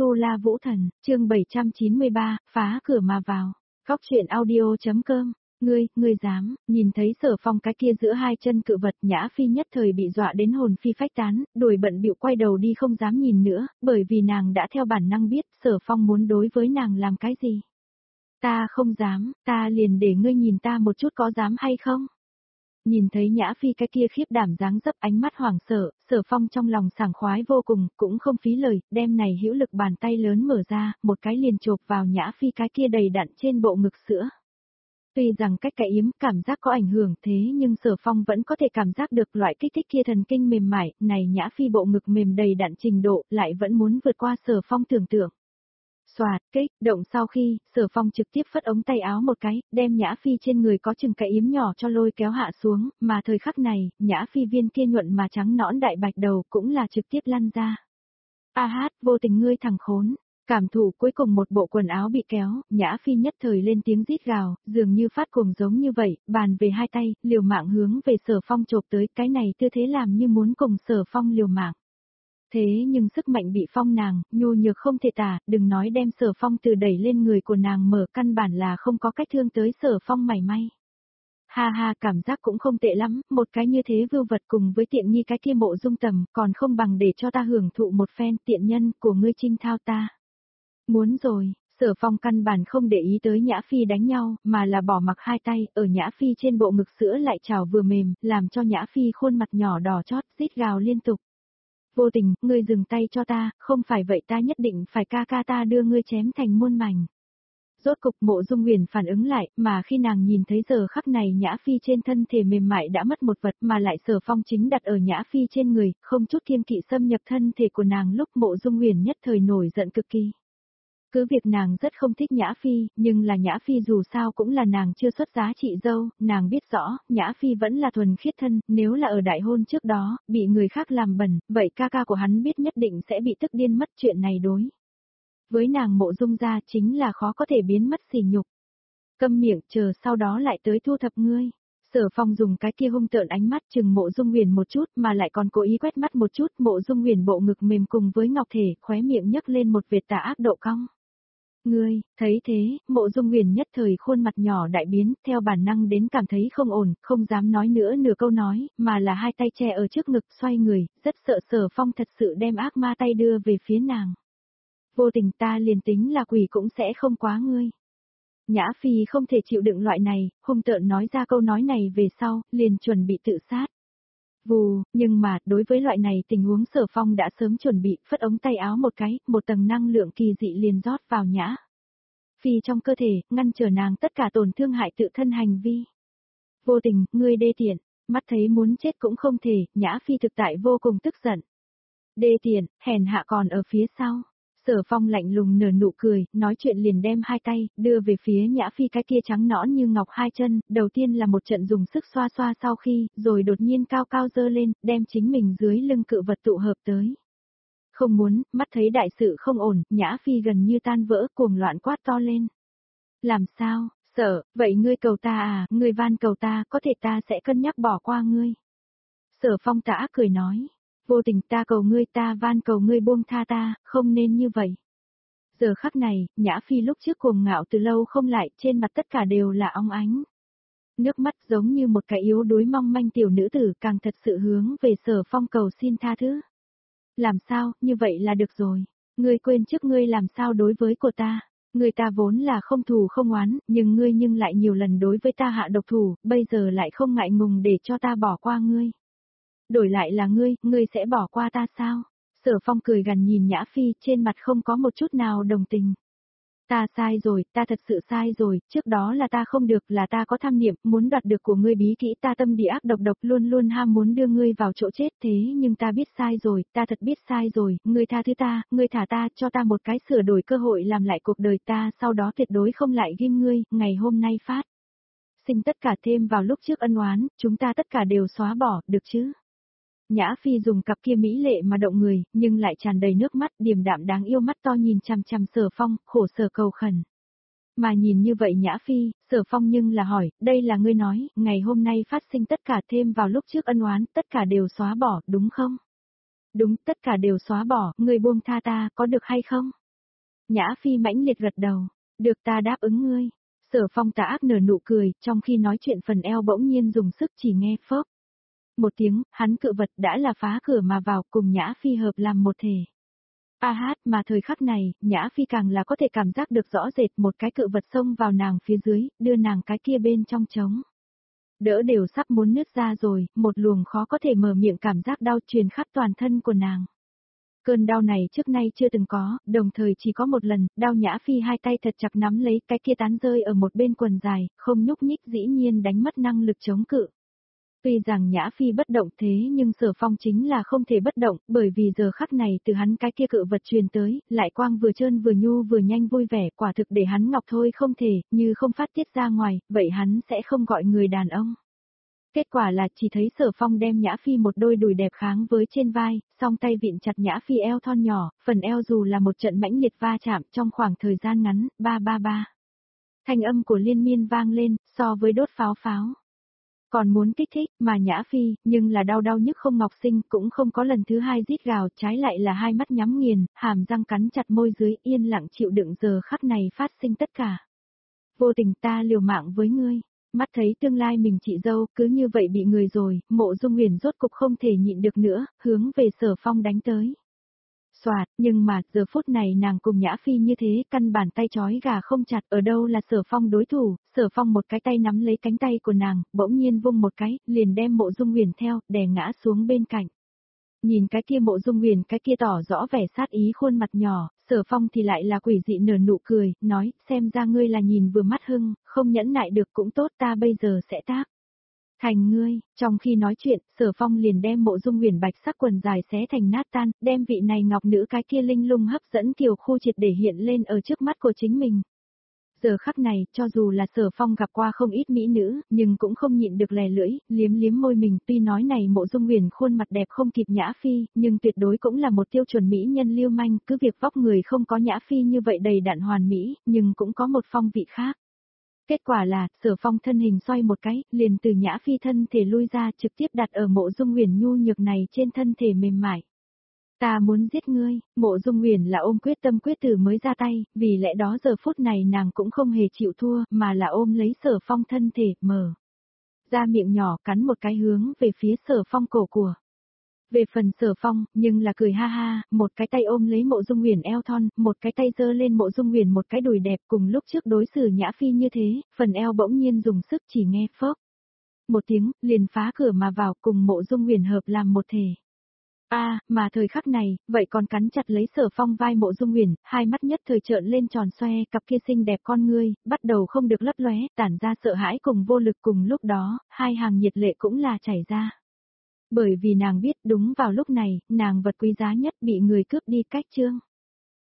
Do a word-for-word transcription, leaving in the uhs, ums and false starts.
Tu La Vũ Thần, chương bảy trăm chín mươi ba, phá cửa mà vào. Góc truyện audio.com. Ngươi, ngươi dám, nhìn thấy Sở Phong cái kia giữa hai chân cự vật, Nhã Phi nhất thời bị dọa đến hồn phi phách tán, đuổi bận bịu quay đầu đi không dám nhìn nữa, bởi vì nàng đã theo bản năng biết Sở Phong muốn đối với nàng làm cái gì. Ta không dám, ta liền để ngươi nhìn ta một chút có dám hay không? Nhìn thấy Nhã Phi cái kia khiếp đảm dáng dấp, ánh mắt hoảng sợ, Sở Phong trong lòng sảng khoái vô cùng, cũng không phí lời, đem này hữu lực bàn tay lớn mở ra, một cái liền chộp vào Nhã Phi cái kia đầy đặn trên bộ ngực sữa. Tuy rằng cách cái yếm cảm giác có ảnh hưởng thế nhưng Sở Phong vẫn có thể cảm giác được loại kích thích kia thần kinh mềm mại, này Nhã Phi bộ ngực mềm đầy đặn trình độ lại vẫn muốn vượt qua Sở Phong tưởng tượng. Xoạt, kích, động sau khi, Sở Phong trực tiếp phất ống tay áo một cái, đem Nhã Phi trên người có chừng cái yếm nhỏ cho lôi kéo hạ xuống, mà thời khắc này, Nhã Phi viên kia nhuận mà trắng nõn đại bạch đầu cũng là trực tiếp lăn ra. A hát, vô tình ngươi thằng khốn, cảm thụ cuối cùng một bộ quần áo bị kéo, Nhã Phi nhất thời lên tiếng rít gào, dường như phát cuồng giống như vậy, bàn về hai tay, liều mạng hướng về Sở Phong chộp tới, cái này tư thế làm như muốn cùng Sở Phong liều mạng. Thế nhưng sức mạnh bị phong nàng, nhu nhược không thể tả, đừng nói đem Sở Phong từ đẩy lên người của nàng mở, căn bản là không có cách thương tới Sở Phong mảy may. Ha ha, cảm giác cũng không tệ lắm, một cái như thế vưu vật cùng với tiện nghi cái kia Mộ Dung Tầm, còn không bằng để cho ta hưởng thụ một phen tiện nhân của ngươi trinh thao ta. Muốn rồi, Sở Phong căn bản không để ý tới Nhã Phi đánh nhau, mà là bỏ mặc hai tay, ở Nhã Phi trên bộ ngực sữa lại trào vừa mềm, làm cho Nhã Phi khuôn mặt nhỏ đỏ chót, rít gào liên tục. Vô tình, ngươi dừng tay cho ta, không phải vậy ta nhất định phải ca ca ta đưa ngươi chém thành muôn mảnh. Rốt cục Mộ Dung Huyền phản ứng lại, mà khi nàng nhìn thấy giờ khắc này Nhã Phi trên thân thể mềm mại đã mất một vật mà lại Sở Phong chính đặt ở Nhã Phi trên người, không chút kiêng kỵ xâm nhập thân thể của nàng, lúc Mộ Dung Huyền nhất thời nổi giận cực kỳ. Cứ việc nàng rất không thích Nhã Phi, nhưng là Nhã Phi dù sao cũng là nàng chưa xuất giá chị dâu, nàng biết rõ, Nhã Phi vẫn là thuần khiết thân, nếu là ở đại hôn trước đó, bị người khác làm bẩn, vậy ca ca của hắn biết nhất định sẽ bị tức điên mất, chuyện này đối với nàng Mộ Dung gia chính là khó có thể biến mất sỉ nhục. Câm miệng, chờ sau đó lại tới thu thập ngươi. Sở Phong dùng cái kia hung tợn ánh mắt chừng Mộ Dung Huyền một chút, mà lại còn cố ý quét mắt một chút, Mộ Dung Huyền bộ ngực mềm cùng với ngọc thể, khóe miệng nhấc lên một vệt tà ác độ cong. Ngươi, thấy thế, Mộ Dung Huyền nhất thời khuôn mặt nhỏ đại biến, theo bản năng đến cảm thấy không ổn, không dám nói nữa nửa câu nói, mà là hai tay che ở trước ngực xoay người, rất sợ Sở Phong thật sự đem ác ma tay đưa về phía nàng. Vô tình, ta liền tính là quỷ cũng sẽ không quá ngươi. Nhã Phi không thể chịu đựng loại này, hung tợn nói ra câu nói này về sau, liền chuẩn bị tự sát. Vù, nhưng mà, đối với loại này tình huống Sở Phong đã sớm chuẩn bị, phất ống tay áo một cái, một tầng năng lượng kỳ dị liền rót vào Nhã Phi trong cơ thể, ngăn trở nàng tất cả tổn thương hại tự thân hành vi. Vô tình, ngươi đê tiện, mắt thấy muốn chết cũng không thể, Nhã Phi thực tại vô cùng tức giận. Đê tiện, hèn hạ còn ở phía sau. Sở Phong lạnh lùng nở nụ cười, nói chuyện liền đem hai tay, đưa về phía Nhã Phi cái kia trắng nõn như ngọc hai chân, đầu tiên là một trận dùng sức xoa xoa sau khi, rồi đột nhiên cao cao dơ lên, đem chính mình dưới lưng cự vật tụ hợp tới. Không muốn, mắt thấy đại sự không ổn, Nhã Phi gần như tan vỡ, cuồng loạn quát to lên. Làm sao, Sở, vậy ngươi cầu ta à, ngươi van cầu ta, có thể ta sẽ cân nhắc bỏ qua ngươi. Sở Phong tả cười nói. Vô tình, ta cầu ngươi, ta van cầu ngươi buông tha ta, không nên như vậy. Giờ khắc này, Nhã Phi lúc trước cuồng ngạo từ lâu không lại, trên mặt tất cả đều là óng ánh. Nước mắt giống như một cái yếu đuối mong manh tiểu nữ tử, càng thật sự hướng về Sở Phong cầu xin tha thứ. Làm sao, như vậy là được rồi. Ngươi quên trước ngươi làm sao đối với của ta. Ngươi ta vốn là không thù không oán, nhưng ngươi nhưng lại nhiều lần đối với ta hạ độc thủ, bây giờ lại không ngại ngùng để cho ta bỏ qua ngươi. Đổi lại là ngươi, ngươi sẽ bỏ qua ta sao? Sở Phong cười gằn nhìn Nhã Phi, trên mặt không có một chút nào đồng tình. Ta sai rồi, ta thật sự sai rồi, trước đó là ta không được, là ta có tham niệm, muốn đoạt được của ngươi bí kỹ, ta tâm địa ác độc độc, luôn luôn ham muốn đưa ngươi vào chỗ chết, thế nhưng ta biết sai rồi, ta thật biết sai rồi, ngươi tha thứ ta, ngươi thả ta, cho ta một cái sửa đổi cơ hội làm lại cuộc đời ta, sau đó tuyệt đối không lại ghim ngươi, ngày hôm nay phát sinh tất cả thêm vào lúc trước ân oán, chúng ta tất cả đều xóa bỏ, được chứ? Nhã Phi dùng cặp kia mỹ lệ mà động người, nhưng lại tràn đầy nước mắt, điềm đạm đáng yêu mắt to nhìn chằm chằm Sở Phong, khổ sở cầu khẩn. Mà nhìn như vậy Nhã Phi, Sở Phong nhưng là hỏi, đây là ngươi nói, ngày hôm nay phát sinh tất cả thêm vào lúc trước ân oán, tất cả đều xóa bỏ, đúng không? Đúng, tất cả đều xóa bỏ, ngươi buông tha ta, có được hay không? Nhã Phi mãnh liệt gật đầu. Được, ta đáp ứng ngươi. Sở Phong tà ác nở nụ cười, trong khi nói chuyện phần eo bỗng nhiên dùng sức, chỉ nghe phớp. Một tiếng, hắn cự vật đã là phá cửa mà vào, cùng Nhã Phi hợp làm một thể. A hát, mà thời khắc này, Nhã Phi càng là có thể cảm giác được rõ rệt một cái cự vật xông vào nàng phía dưới, đưa nàng cái kia bên trong trống. Đỡ đều sắp muốn nứt ra rồi, một luồng khó có thể mở miệng cảm giác đau truyền khắp toàn thân của nàng. Cơn đau này trước nay chưa từng có, đồng thời chỉ có một lần, đau Nhã Phi hai tay thật chặt nắm lấy cái kia tán rơi ở một bên quần dài, không nhúc nhích, dĩ nhiên đánh mất năng lực chống cự. Tuy rằng Nhã Phi bất động thế nhưng Sở Phong chính là không thể bất động, bởi vì giờ khắc này từ hắn cái kia cự vật truyền tới, lại quang vừa trơn vừa nhu vừa nhanh vui vẻ, quả thực để hắn ngọc thôi không thể, như không phát tiết ra ngoài, vậy hắn sẽ không gọi người đàn ông. Kết quả là chỉ thấy Sở Phong đem Nhã Phi một đôi đùi đẹp kháng với trên vai, song tay vịn chặt Nhã Phi eo thon nhỏ, phần eo dù là một trận mãnh liệt va chạm trong khoảng thời gian ngắn, ba ba ba. Thanh âm của liên miên vang lên, so với đốt pháo pháo. Còn muốn kích thích, mà Nhã Phi, nhưng là đau đau nhức không ngọc sinh, cũng không có lần thứ hai rít gào, trái lại là hai mắt nhắm nghiền, hàm răng cắn chặt môi dưới, yên lặng chịu đựng giờ khắc này phát sinh tất cả. Vô tình ta liều mạng với ngươi, mắt thấy tương lai mình chị dâu, cứ như vậy bị người rồi, Mộ Dung Huyền rốt cục không thể nhịn được nữa, hướng về Sở Phong đánh tới. Soạt, nhưng mà, giờ phút này nàng cùng Nhã Phi như thế, căn bản tay chói gà không chặt, ở đâu là Sở Phong đối thủ, Sở Phong một cái tay nắm lấy cánh tay của nàng, bỗng nhiên vung một cái, liền đem Mộ Dung Huyền theo, đè ngã xuống bên cạnh. Nhìn cái kia Mộ Dung Huyền cái kia tỏ rõ vẻ sát ý khuôn mặt nhỏ, Sở Phong thì lại là quỷ dị nở nụ cười, nói, xem ra ngươi là nhìn vừa mắt hưng, không nhẫn nại được cũng tốt, ta bây giờ sẽ tác. Thành ngươi, trong khi nói chuyện, Sở Phong liền đem Mộ Dung Huyền bạch sắc quần dài xé thành nát tan, đem vị này ngọc nữ cái kia linh lung hấp dẫn kiều khu triệt để hiện lên ở trước mắt của chính mình. Giờ khắc này, cho dù là Sở Phong gặp qua không ít mỹ nữ, nhưng cũng không nhịn được lè lưỡi, liếm liếm môi mình, tuy nói này Mộ Dung Huyền khuôn mặt đẹp không kịp Nhã Phi, nhưng tuyệt đối cũng là một tiêu chuẩn mỹ nhân lưu manh, cứ việc vóc người không có Nhã Phi như vậy đầy đặn hoàn mỹ, nhưng cũng có một phong vị khác. Kết quả là, Sở Phong thân hình xoay một cái, liền từ Nhã Phi thân thể lui ra trực tiếp đặt ở Mộ Dung Huyền nhu nhược này trên thân thể mềm mại. Ta muốn giết ngươi, Mộ Dung Huyền là ôm quyết tâm quyết tử mới ra tay, vì lẽ đó giờ phút này nàng cũng không hề chịu thua, mà là ôm lấy Sở Phong thân thể, mở ra miệng nhỏ cắn một cái hướng về phía Sở Phong cổ của. Về phần Sở Phong, nhưng là cười ha ha, một cái tay ôm lấy Mộ Dung Huyền eo thon, một cái tay giơ lên Mộ Dung Huyền một cái đùi đẹp, cùng lúc trước đối xử Nhã Phi như thế, phần eo bỗng nhiên dùng sức, chỉ nghe phốc. Một tiếng, liền phá cửa mà vào, cùng Mộ Dung Huyền hợp làm một thể. A, à, mà thời khắc này, vậy còn cắn chặt lấy Sở Phong vai Mộ Dung Huyền, hai mắt nhất thời trợn lên tròn xoe, cặp kia xinh đẹp con ngươi, bắt đầu không được lấp lóe, tản ra sợ hãi cùng vô lực, cùng lúc đó, hai hàng nhiệt lệ cũng là chảy ra. Bởi vì nàng biết đúng vào lúc này, nàng vật quý giá nhất bị người cướp đi cách chương.